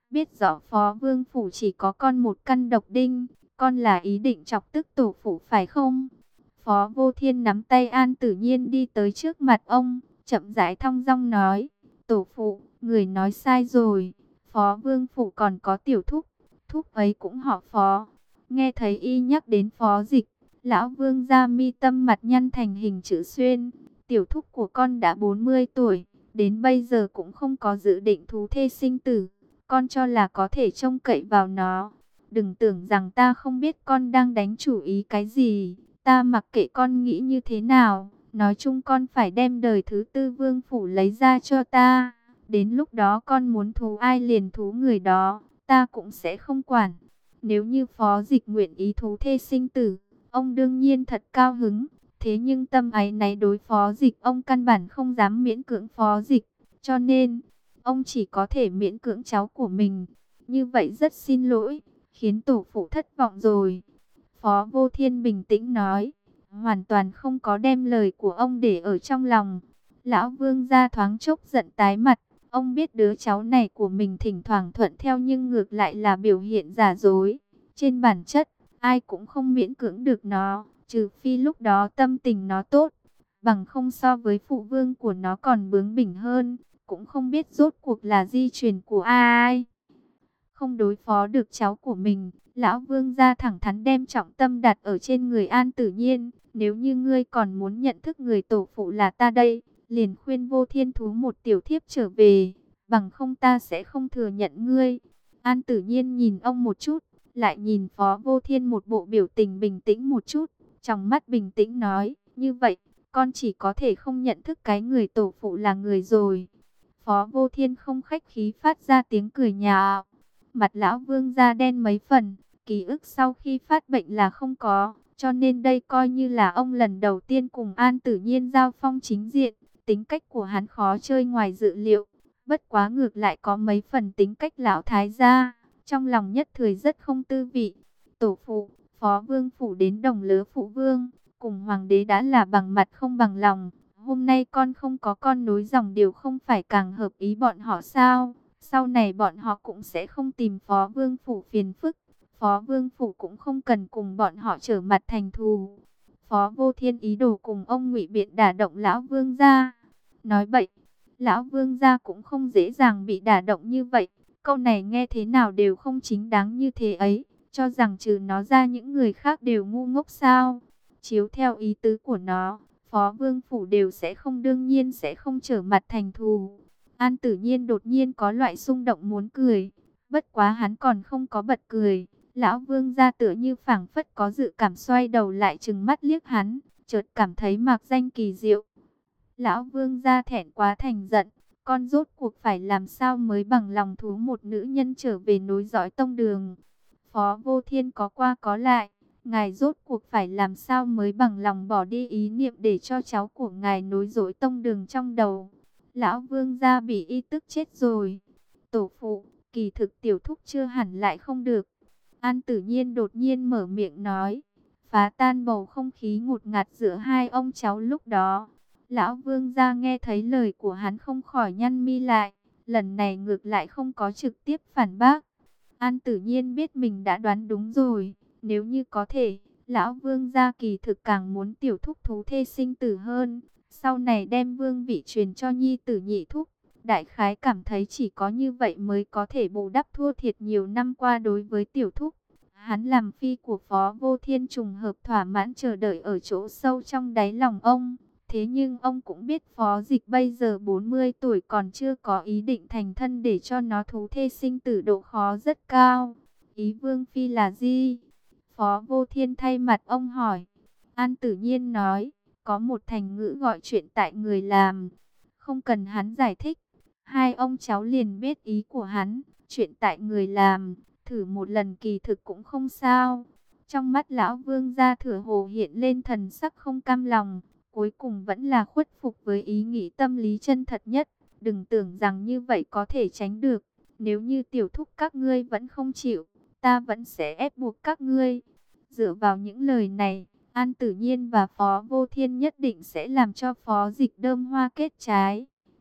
biết rõ Phó Vương Phủ chỉ có con một căn độc đinh, con là ý định chọc tức tổ phụ phải không? Phó Vô Thiên nắm tay An Tử Nhiên đi tới trước mặt ông, chậm rãi thong dong nói, tổ phụ, người nói sai rồi, Phó Vương Phủ còn có tiểu thúc, thúc ấy cũng họ Phó. Nghe thấy y nhắc đến Phó Dịch, lão Vương gia mi tâm mặt nhăn thành hình chữ xuyên, tiểu thúc của con đã 40 tuổi, đến bây giờ cũng không có dự định thú thê sinh tử, con cho là có thể trông cậy vào nó. Đừng tưởng rằng ta không biết con đang đánh chủ ý cái gì, ta mặc kệ con nghĩ như thế nào, nói chung con phải đem đời thứ tư Vương Phủ lấy ra cho ta. Đến lúc đó con muốn thú ai liền thú người đó, ta cũng sẽ không quản. Nếu như Phó Dịch nguyện ý thú thê sinh tử, ông đương nhiên thật cao hứng. Thế nhưng tâm áy náy đối Phó Dịch ông căn bản không dám miễn cưỡng Phó Dịch. Cho nên, ông chỉ có thể miễn cưỡng cháu của mình. Như vậy rất xin lỗi, khiến tổ phụ thất vọng rồi. Phó Vô Thiên bình tĩnh nói, hoàn toàn không có đem lời của ông để ở trong lòng. Lão Vương gia thoáng chốc giận tái mặt. Ông biết đứa cháu này của mình thỉnh thoảng thuận theo nhưng ngược lại là biểu hiện giả dối. Trên bản chất, ai cũng không miễn cưỡng được nó, trừ phi lúc đó tâm tình nó tốt. Bằng không so với phụ vương của nó còn bướng bỉnh hơn, cũng không biết rốt cuộc là di truyền của ai. Không đối phó được cháu của mình, lão Vương gia thẳng thắn đem trọng tâm đặt ở trên người An Tử Nhiên. Nếu như ngươi còn muốn nhận thức người tổ phụ là ta đây, liền khuyên Vô Thiên thú một tiểu thiếp trở về, bằng không ta sẽ không thừa nhận ngươi. An Tử Nhiên nhìn ông một chút, lại nhìn Phó Vô Thiên một bộ biểu tình bình tĩnh một chút, trong mắt bình tĩnh nói, như vậy, con chỉ có thể không nhận thức cái người tổ phụ là người rồi. Phó Vô Thiên không khách khí phát ra tiếng cười nhạo. Mặt lão Vương da đen mấy phần, ký ức sau khi phát bệnh là không có, cho nên đây coi như là ông lần đầu tiên cùng An Tử Nhiên giao phong chính diện. Tính cách của hắn khó chơi ngoài dự liệu, bất quá ngược lại có mấy phần tính cách lão thái gia, trong lòng nhất thời rất không tư vị. Tổ phụ, Phó Vương Phủ đến đồng lứa phụ vương, cùng hoàng đế đã là bằng mặt không bằng lòng. Hôm nay con không có con nối dòng điều không phải càng hợp ý bọn họ sao? Sau này bọn họ cũng sẽ không tìm Phó Vương Phủ phiền phức. Phó Vương Phủ cũng không cần cùng bọn họ trở mặt thành thù. Phó Vô Thiên ý đồ cùng ông ngụy biện đả động lão Vương gia. Nói bậy, lão Vương gia cũng không dễ dàng bị đả động như vậy. Câu này nghe thế nào đều không chính đáng như thế ấy. Cho rằng trừ nó ra những người khác đều ngu ngốc sao? Chiếu theo ý tứ của nó, Phó Vương Phủ đều sẽ không, đương nhiên sẽ không trở mặt thành thù. An Tử Nhiên đột nhiên có loại xung động muốn cười. Bất quá hắn còn không có bật cười. Lão Vương gia tựa như phảng phất có dự cảm, xoay đầu lại trừng mắt liếc hắn, chợt cảm thấy mạc danh kỳ diệu. Lão Vương gia thẹn quá thành giận, con rốt cuộc phải làm sao mới bằng lòng thú một nữ nhân trở về nối dõi tông đường. Phó Vô Thiên có qua có lại, ngài rốt cuộc phải làm sao mới bằng lòng bỏ đi ý niệm để cho cháu của ngài nối dõi tông đường trong đầu. Lão Vương gia bị y tức chết rồi. Tổ phụ, kỳ thực tiểu thúc chưa hẳn lại không được. An Tử Nhiên đột nhiên mở miệng nói, phá tan bầu không khí ngột ngạt giữa hai ông cháu lúc đó. Lão Vương gia nghe thấy lời của hắn không khỏi nhăn mi lại, lần này ngược lại không có trực tiếp phản bác. An Tử Nhiên biết mình đã đoán đúng rồi, nếu như có thể, lão Vương gia kỳ thực càng muốn tiểu thúc thú thê sinh tử hơn, sau này đem vương vị truyền cho nhi tử nhị thúc. Đại khái cảm thấy chỉ có như vậy mới có thể bù đắp thua thiệt nhiều năm qua đối với tiểu thúc. Hắn làm phi của Phó Vô Thiên trùng hợp thỏa mãn chờ đợi ở chỗ sâu trong đáy lòng ông. Thế nhưng ông cũng biết Phó Dịch bây giờ 40 tuổi còn chưa có ý định thành thân để cho nó thú thê sinh tử, độ khó rất cao. Ý Vương Phi là gì? Phó Vô Thiên thay mặt ông hỏi. An Tử Nhiên nói, có một thành ngữ gọi chuyện tại người làm. Không cần hắn giải thích, hai ông cháu liền biết ý của hắn. Chuyện tại người làm, thử một lần kỳ thực cũng không sao. Trong mắt lão Vương gia Thừa Hồ hiện lên thần sắc không cam lòng. Cuối cùng vẫn là khuất phục với ý nghĩ tâm lý chân thật nhất. Đừng tưởng rằng như vậy có thể tránh được. Nếu như tiểu thúc các ngươi vẫn không chịu, ta vẫn sẽ ép buộc các ngươi. Dựa vào những lời này, An Tử Nhiên và Phó Vô Thiên nhất định sẽ làm cho Phó Dịch đơm hoa kết trái.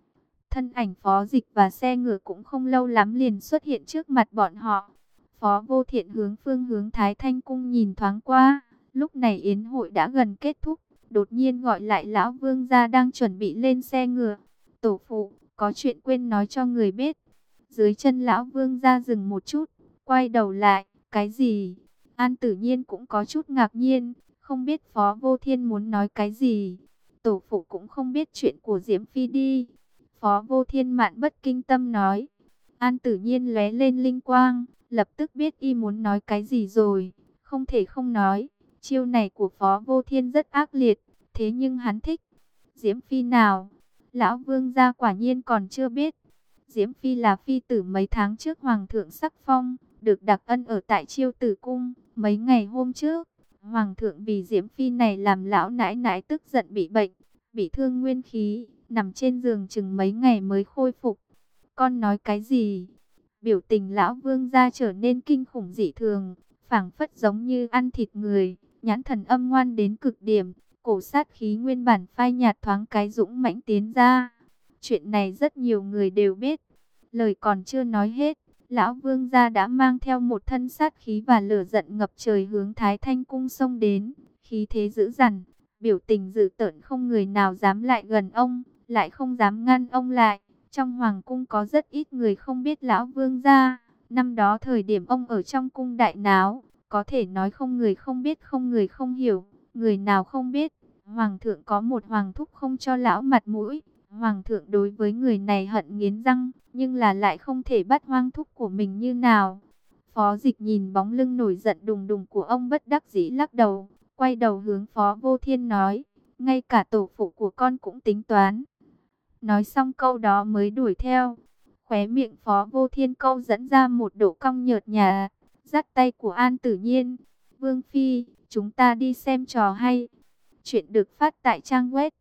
Thân ảnh Phó Dịch và xe ngựa cũng không lâu lắm liền xuất hiện trước mặt bọn họ. Phó Vô Thiện hướng phương hướng Thái Thanh Cung nhìn thoáng qua. Lúc này yến hội đã gần kết thúc, đột nhiên gọi lại lão vương gia đang chuẩn bị lên xe ngựa. Tổ phụ, có chuyện quên nói cho người biết. Dưới chân lão vương gia dừng một chút, quay đầu lại, cái gì? An Tử Nhiên cũng có chút ngạc nhiên, không biết Phó Vô Thiên muốn nói cái gì. Tổ phụ cũng không biết chuyện của Diễm Phi đi. Phó Vô Thiên mạn bất kinh tâm nói. An Tử Nhiên lóe lên linh quang, lập tức biết y muốn nói cái gì rồi. Không thể không nói, chiêu này của Phó Vô Thiên rất ác liệt, thế nhưng hắn thích. Diễm Phi nào? Lão Vương gia quả nhiên còn chưa biết. Diễm Phi là phi tử mấy tháng trước Hoàng thượng sắc phong, được đặc ân ở tại Chiêu Tử Cung. Mấy ngày hôm trước, Hoàng thượng vì Diễm Phi này làm lão nãi nãi tức giận bị bệnh, bị thương nguyên khí, nằm trên giường chừng mấy ngày mới khôi phục. Con nói cái gì? Biểu tình lão vương gia trở nên kinh khủng dị thường, phảng phất giống như ăn thịt người, nhãn thần âm ngoan đến cực điểm, cổ sát khí nguyên bản phai nhạt thoáng cái dũng mãnh tiến ra. Chuyện này rất nhiều người đều biết. Lời còn chưa nói hết, lão vương gia đã mang theo một thân sát khí và lửa giận ngập trời hướng Thái Thanh Cung xông đến, khí thế dữ dằn, biểu tình dữ tợn, không người nào dám lại gần ông, lại không dám ngăn ông lại. Trong hoàng cung có rất ít người không biết lão vương gia. Năm đó thời điểm ông ở trong cung đại náo, có thể nói không người không biết, không người không hiểu. Người nào không biết, hoàng thượng có một hoàng thúc không cho lão mặt mũi. Hoàng thượng đối với người này hận nghiến răng, nhưng là lại không thể bắt hoàng thúc của mình như nào. Phó Dịch nhìn bóng lưng nổi giận đùng đùng của ông bất đắc dĩ lắc đầu, quay đầu hướng Phó Vô Thiên nói, ngay cả tổ phụ của con cũng tính toán. Nói xong câu đó mới đuổi theo. Khóe miệng Phó Vô Thiên câu dẫn ra một độ cong nhợt nhạt, dắt tay của An Tử Nhiên. Vương Phi, chúng ta đi xem trò hay. Chuyện được phát tại trang web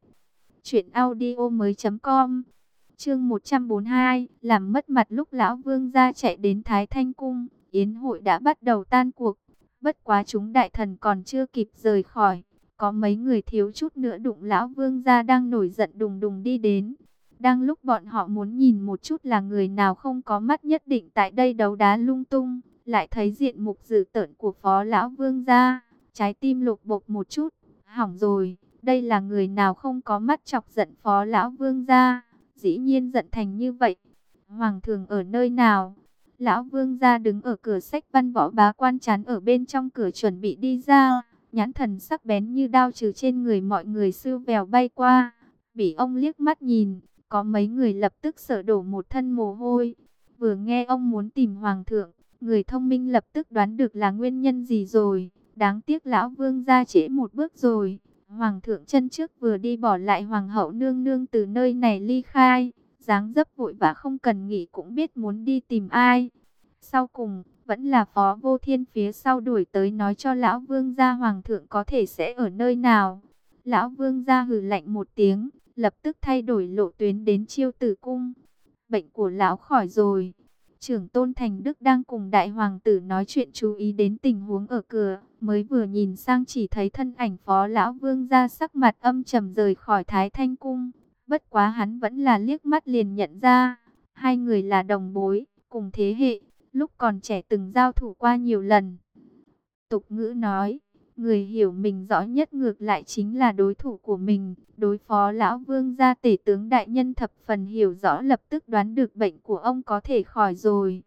truyệnaudiomoi.com. Chương 142, làm mất mặt lúc lão vương gia chạy đến Thái Thanh Cung, yến hội đã bắt đầu tan cuộc. Bất quá chúng đại thần còn chưa kịp rời khỏi, có mấy người thiếu chút nữa đụng lão vương gia đang nổi giận đùng đùng đi đến. Đang lúc bọn họ muốn nhìn một chút là người nào không có mắt nhất định tại đây đấu đá lung tung, lại thấy diện mục dữ tợn của phó lão vương gia, trái tim lục bục một chút, hỏng rồi, đây là người nào không có mắt chọc giận phó lão vương gia, dĩ nhiên giận thành như vậy. Hoàng thượng ở nơi nào? Lão vương gia đứng ở cửa sách văn võ bá quan chắn ở bên trong cửa chuẩn bị đi ra, nhãn thần sắc bén như đao trừ trên người mọi người sưu vèo bay qua, bị ông liếc mắt nhìn. Có mấy người lập tức sợ đổ một thân mồ hôi. Vừa nghe ông muốn tìm hoàng thượng, người thông minh lập tức đoán được là nguyên nhân gì rồi. Đáng tiếc lão vương ra trễ một bước rồi. Hoàng thượng chân trước vừa đi bỏ lại hoàng hậu nương nương từ nơi này ly khai. Dáng dấp vội vã không cần nghĩ cũng biết muốn đi tìm ai. Sau cùng, vẫn là Phó Vô Thiên phía sau đuổi tới nói cho lão vương gia hoàng thượng có thể sẽ ở nơi nào. Lão vương gia hừ lạnh một tiếng, lập tức thay đổi lộ tuyến đến Chiêu Tử Cung. Bệnh của lão khỏi rồi. Trưởng tôn Thành Đức đang cùng đại hoàng tử nói chuyện, chú ý đến tình huống ở cửa, mới vừa nhìn sang chỉ thấy thân ảnh phó lão vương gia sắc mặt âm trầm rời khỏi Thái Thanh Cung. Bất quá hắn vẫn là liếc mắt liền nhận ra, hai người là đồng bối, cùng thế hệ, lúc còn trẻ từng giao thủ qua nhiều lần. Tục ngữ nói, người hiểu mình rõ nhất ngược lại chính là đối thủ của mình. Đối phó lão vương gia tể tướng đại nhân thập phần hiểu rõ, lập tức đoán được bệnh của ông có thể khỏi rồi.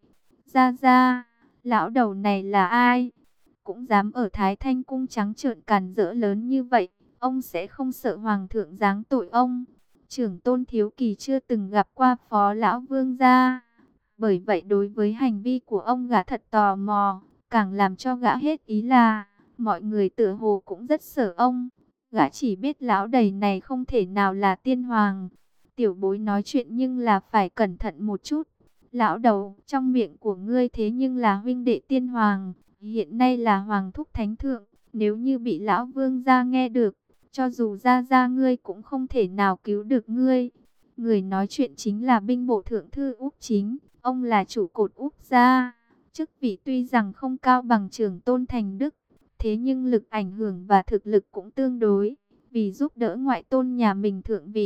Ra, lão đầu này là ai? Cũng dám ở Thái Thanh Cung trắng trợn càn rỡ lớn như vậy, ông sẽ không sợ hoàng thượng giáng tội ông? Trưởng tôn Thiếu Kỳ chưa từng gặp qua phó lão vương gia, bởi vậy đối với hành vi của ông gã thật tò mò. Càng làm cho gã hết ý là, mọi người tựa hồ cũng rất sợ ông. Gã chỉ biết lão đầy này không thể nào là tiên hoàng. Tiểu bối nói chuyện nhưng là phải cẩn thận một chút. Lão đầu, trong miệng của ngươi thế nhưng là huynh đệ tiên hoàng, hiện nay là hoàng thúc thánh thượng. Nếu như bị lão vương gia nghe được, cho dù ra ngươi cũng không thể nào cứu được ngươi. Người nói chuyện chính là binh bộ thượng thư Úc Chính, ông là trụ cột Úc gia. Chức vị tuy rằng không cao bằng trưởng tôn Thành Đức, thế nhưng lực ảnh hưởng và thực lực cũng tương đối. Vì giúp đỡ ngoại tôn nhà mình thượng vị,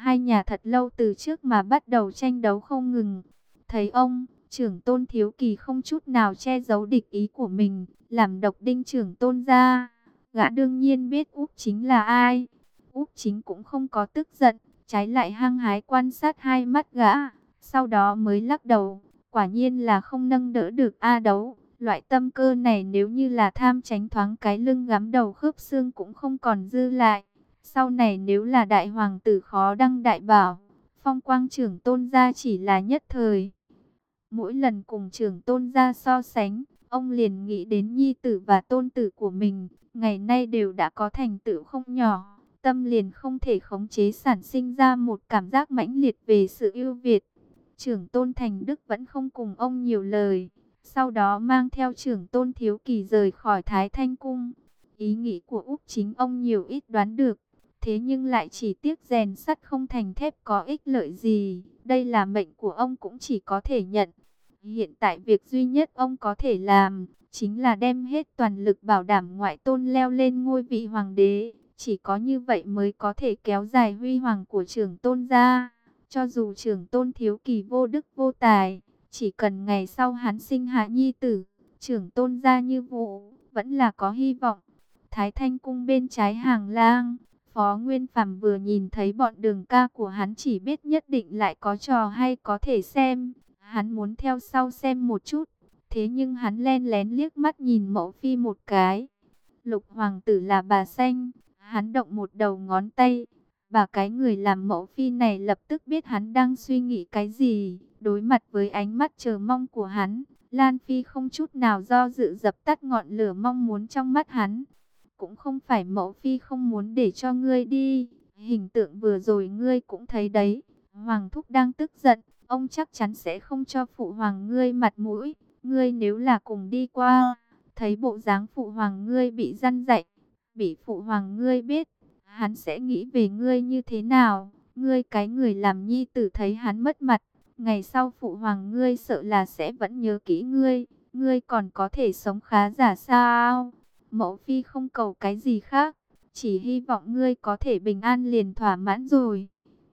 Hai nhà thật lâu từ trước mà bắt đầu tranh đấu không ngừng. Thấy ông, trưởng tôn Thiếu Kỳ không chút nào che giấu địch ý của mình, làm độc đinh trưởng tôn ra. Gã đương nhiên biết Úc Chính là ai. Úc Chính cũng không có tức giận, trái lại hăng hái quan sát hai mắt gã, sau đó mới lắc đầu. Quả nhiên là không nâng đỡ được A Đấu. Loại tâm cơ này nếu như là tham tránh thoáng cái lưng gắm đầu khớp xương cũng không còn dư lại. Sau này nếu là đại hoàng tử khó đăng đại bảo, phong quang trưởng tôn gia chỉ là nhất thời. Mỗi lần cùng trưởng tôn gia so sánh, ông liền nghĩ đến nhi tử và tôn tử của mình, ngày nay đều đã có thành tựu không nhỏ, tâm liền không thể khống chế sản sinh ra một cảm giác mãnh liệt về sự ưu việt. Trưởng tôn Thành Đức vẫn không cùng ông nhiều lời, sau đó mang theo trưởng tôn Thiếu Kỳ rời khỏi Thái Thanh Cung. Ý nghĩ của Úc Chính ông nhiều ít đoán được, thế nhưng lại chỉ tiếc rèn sắt không thành thép có ích lợi gì, đây là mệnh của ông cũng chỉ có thể nhận. Hiện tại việc duy nhất ông có thể làm, chính là đem hết toàn lực bảo đảm ngoại tôn leo lên ngôi vị hoàng đế. Chỉ có như vậy mới có thể kéo dài huy hoàng của trưởng tôn gia. Cho dù trưởng tôn Thiếu Kỳ vô đức vô tài, chỉ cần ngày sau hắn sinh hạ nhi tử, trưởng tôn gia như Vũ, vẫn là có hy vọng. Thái Thanh Cung bên trái hàng lang, Phó Nguyên Phàm vừa nhìn thấy bọn Đường ca của hắn chỉ biết nhất định lại có trò hay có thể xem. Hắn muốn theo sau xem một chút, thế nhưng hắn len lén liếc mắt nhìn mẫu phi một cái. Lục hoàng tử là bà Xanh, hắn động một đầu ngón tay. Và cái người làm mẫu phi này lập tức biết hắn đang suy nghĩ cái gì. Đối mặt với ánh mắt chờ mong của hắn, Lan Phi không chút nào do dự dập tắt ngọn lửa mong muốn trong mắt hắn. Cũng không phải mẫu phi không muốn để cho ngươi đi. Hình tượng vừa rồi ngươi cũng thấy đấy. Hoàng thúc đang tức giận. Ông chắc chắn sẽ không cho phụ hoàng ngươi mặt mũi. Ngươi nếu là cùng đi qua, thấy bộ dáng phụ hoàng ngươi bị răn dạy, bị phụ hoàng ngươi biết, hắn sẽ nghĩ về ngươi như thế nào? Ngươi cái người làm nhi tử thấy hắn mất mặt, ngày sau phụ hoàng ngươi sợ là sẽ vẫn nhớ kỹ ngươi. Ngươi còn có thể sống khá giả sao? Mẫu phi không cầu cái gì khác, chỉ hy vọng ngươi có thể bình an liền thỏa mãn rồi.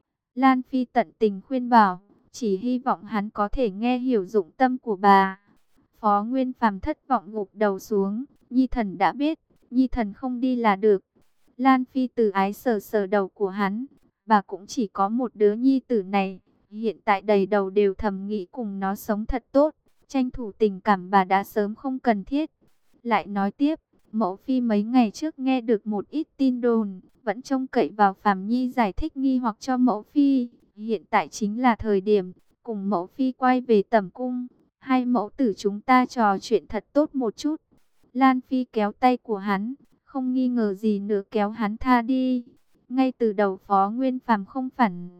Lan Phi tận tình khuyên bảo, chỉ hy vọng hắn có thể nghe hiểu dụng tâm của bà. Phó Nguyên Phàm thất vọng gục đầu xuống, nhi thần đã biết, nhi thần không đi là được. Lan Phi từ ái sờ sờ đầu của hắn, bà cũng chỉ có một đứa nhi tử này, hiện tại đầy đầu đều thầm nghĩ cùng nó sống thật tốt, tranh thủ tình cảm bà đã sớm không cần thiết. Lại nói tiếp, mẫu phi mấy ngày trước nghe được một ít tin đồn, vẫn trông cậy vào Phàm Nhi giải thích nghi hoặc cho mẫu phi. Hiện tại chính là thời điểm, cùng mẫu phi quay về tẩm cung, hai mẫu tử chúng ta trò chuyện thật tốt một chút. Lan Phi kéo tay của hắn, không nghi ngờ gì nữa kéo hắn tha đi. Ngay từ đầu Phó Nguyên Phàm không phản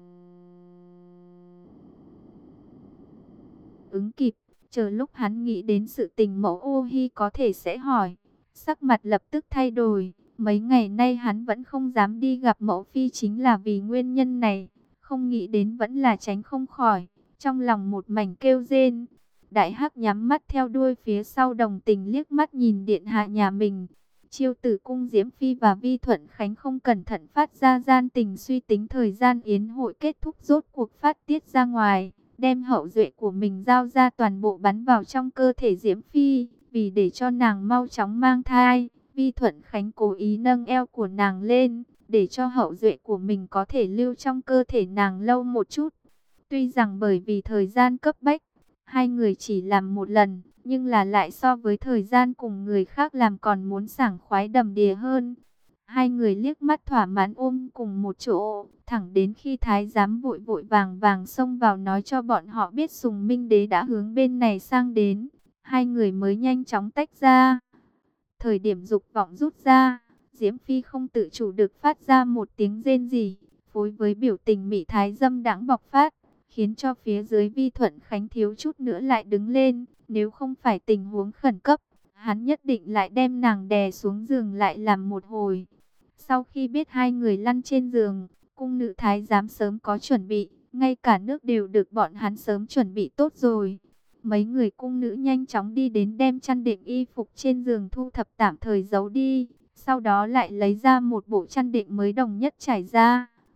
ứng kịp, chờ lúc hắn nghĩ đến sự tình mẫu Ô Hi có thể sẽ hỏi, sắc mặt lập tức thay đổi. Mấy ngày nay hắn vẫn không dám đi gặp mẫu phi chính là vì nguyên nhân này, không nghĩ đến vẫn là tránh không khỏi, trong lòng một mảnh kêu rên. Đại Hắc nhắm mắt theo đuôi phía sau đồng tình liếc mắt nhìn điện hạ nhà mình. Chiêu Tử cung Diễm Phi và Vi Thuận Khánh không cẩn thận phát ra gian tình, suy tính thời gian yến hội kết thúc rốt cuộc phát tiết ra ngoài, đem hậu duệ của mình giao ra toàn bộ bắn vào trong cơ thể Diễm Phi, vì để cho nàng mau chóng mang thai. Vi Thuận Khánh cố ý nâng eo của nàng lên, để cho hậu duệ của mình có thể lưu trong cơ thể nàng lâu một chút. Tuy rằng bởi vì thời gian cấp bách, hai người chỉ làm một lần, nhưng là lại so với thời gian cùng người khác làm còn muốn sảng khoái đầm đìa hơn. Hai người liếc mắt thỏa mãn ôm cùng một chỗ, thẳng đến khi thái giám vội vội vàng vàng xông vào nói cho bọn họ biết Sùng Minh Đế đã hướng bên này sang đến, hai người mới nhanh chóng tách ra. Thời điểm dục vọng rút ra, Diễm Phi không tự chủ được phát ra một tiếng rên rỉ, phối với biểu tình mị thái dâm đãng bộc phát, khiến cho phía dưới Vi Thuận Khánh thiếu chút nữa lại đứng lên. Nếu không phải tình huống khẩn cấp, hắn nhất định lại đem nàng đè xuống giường lại làm một hồi. Sau khi biết hai người lăn trên giường, cung nữ thái giám sớm có chuẩn bị, ngay cả nước đều được bọn hắn sớm chuẩn bị tốt rồi. Mấy người cung nữ nhanh chóng đi đến đem chăn đệm y phục trên giường thu thập tạm thời giấu đi, sau đó lại lấy ra một bộ chăn đệm mới đồng nhất trải ra.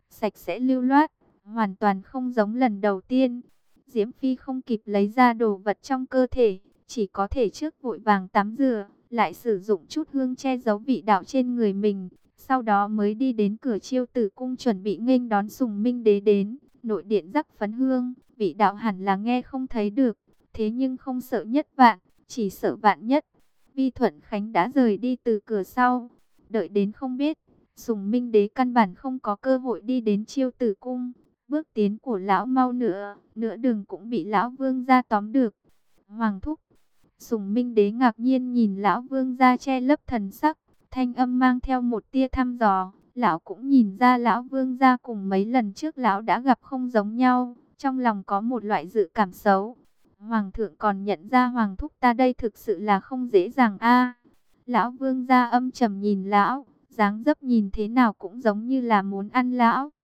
sạch sẽ lưu loát, hoàn toàn không giống lần đầu tiên. Diễm Phi không kịp lấy ra đồ vật trong cơ thể, chỉ có thể trước vội vàng tắm rửa, lại sử dụng chút hương che giấu vị đạo trên người mình. Sau đó mới đi đến cửa Chiêu Tử cung chuẩn bị nghênh đón Sùng Minh Đế đến. Nội điện rắc phấn hương, vị đạo hẳn là nghe không thấy được, thế nhưng không sợ nhất vạn, chỉ sợ vạn nhất. Vi Thuận Khánh đã rời đi từ cửa sau, đợi đến không biết. Sùng Minh Đế căn bản không có cơ hội đi đến Chiêu Tử cung. Bước tiến của lão mau nửa đường cũng bị lão vương gia tóm được. Hoàng thúc. Sùng Minh Đế ngạc nhiên nhìn lão vương gia che lấp thần sắc, thanh âm mang theo một tia thăm dò. Lão cũng nhìn ra lão vương gia cùng mấy lần trước lão đã gặp không giống nhau, trong lòng có một loại dự cảm xấu. Hoàng thượng còn nhận ra hoàng thúc ta đây thực sự là không dễ dàng a. Lão vương gia âm trầm nhìn lão, dáng dấp nhìn thế nào cũng giống như là muốn ăn lão.